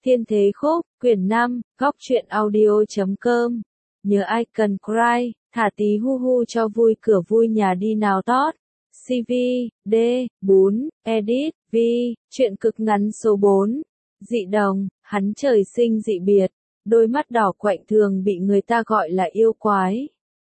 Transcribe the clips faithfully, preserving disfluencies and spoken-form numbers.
Thiên Thế Khúc, quyển năm, góc truyện audio chấm com. Nhớ icon cry, thả tí hu hu cho vui cửa vui nhà đi nào tót. xê vê, D, bốn, edit, V, truyện cực ngắn số bốn. Dị đồng, hắn trời sinh dị biệt, đôi mắt đỏ quạnh thường bị người ta gọi là yêu quái.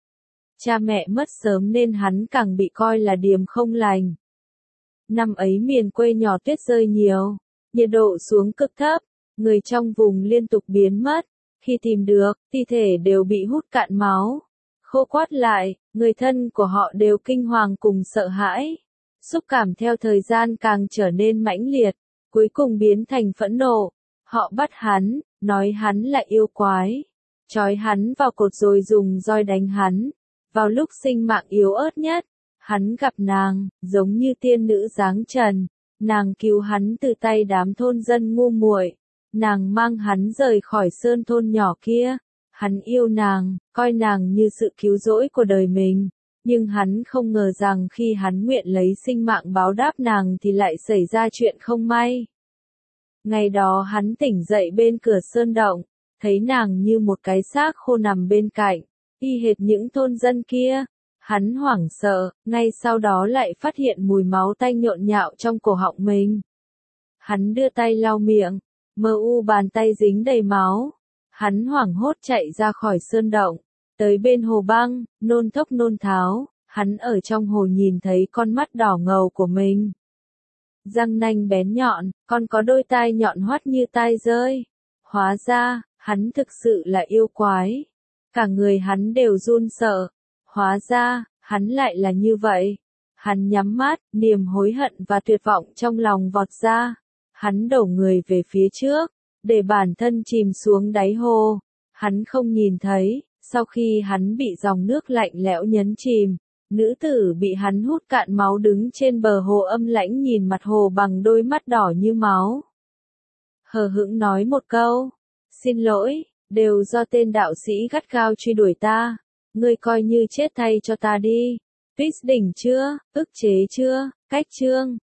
Cha mẹ mất sớm nên hắn càng bị coi là điềm không lành. Năm ấy miền quê nhỏ tuyết rơi nhiều, nhiệt độ xuống cực thấp, người trong vùng liên tục biến mất, khi tìm được, thi thể đều bị hút cạn máu. Khô quắt lại, người thân của họ đều kinh hoàng cùng sợ hãi. Xúc cảm theo thời gian càng trở nên mãnh liệt, cuối cùng biến thành phẫn nộ. Họ bắt hắn, nói hắn là yêu quái, trói hắn vào cột rồi dùng roi đánh hắn. Vào lúc sinh mạng yếu ớt nhất, hắn gặp nàng, giống như tiên nữ dáng trần, nàng cứu hắn từ tay đám thôn dân ngu muội, nàng mang hắn rời khỏi sơn thôn nhỏ kia. Hắn yêu nàng, coi nàng như sự cứu rỗi của đời mình, nhưng hắn không ngờ rằng khi hắn nguyện lấy sinh mạng báo đáp nàng thì lại xảy ra chuyện không may. Ngày đó hắn tỉnh dậy bên cửa sơn động, thấy nàng như một cái xác khô nằm bên cạnh, y hệt những thôn dân kia. Hắn hoảng sợ, ngay sau đó lại phát hiện mùi máu tanh nhộn nhạo trong cổ họng mình. Hắn đưa tay lau miệng, mờ u bàn tay dính đầy máu. Hắn hoảng hốt chạy ra khỏi sơn động, tới bên hồ băng, nôn thốc nôn tháo, hắn ở trong hồ nhìn thấy con mắt đỏ ngầu của mình. Răng nanh bén nhọn, còn có đôi tai nhọn hoắt như tai rơi. Hóa ra, hắn thực sự là yêu quái. Cả người hắn đều run sợ. Hóa ra, hắn lại là như vậy. Hắn nhắm mắt, niềm hối hận và tuyệt vọng trong lòng vọt ra. Hắn đổ người về phía trước, để bản thân chìm xuống đáy hồ. Hắn không nhìn thấy, sau khi hắn bị dòng nước lạnh lẽo nhấn chìm, nữ tử bị hắn hút cạn máu đứng trên bờ hồ âm lãnh nhìn mặt hồ bằng đôi mắt đỏ như máu. Hờ hững nói một câu, xin lỗi, đều do tên đạo sĩ gắt gao truy đuổi ta, ngươi coi như chết thay cho ta đi. Fix đỉnh chưa, ức chế chưa, cách chương.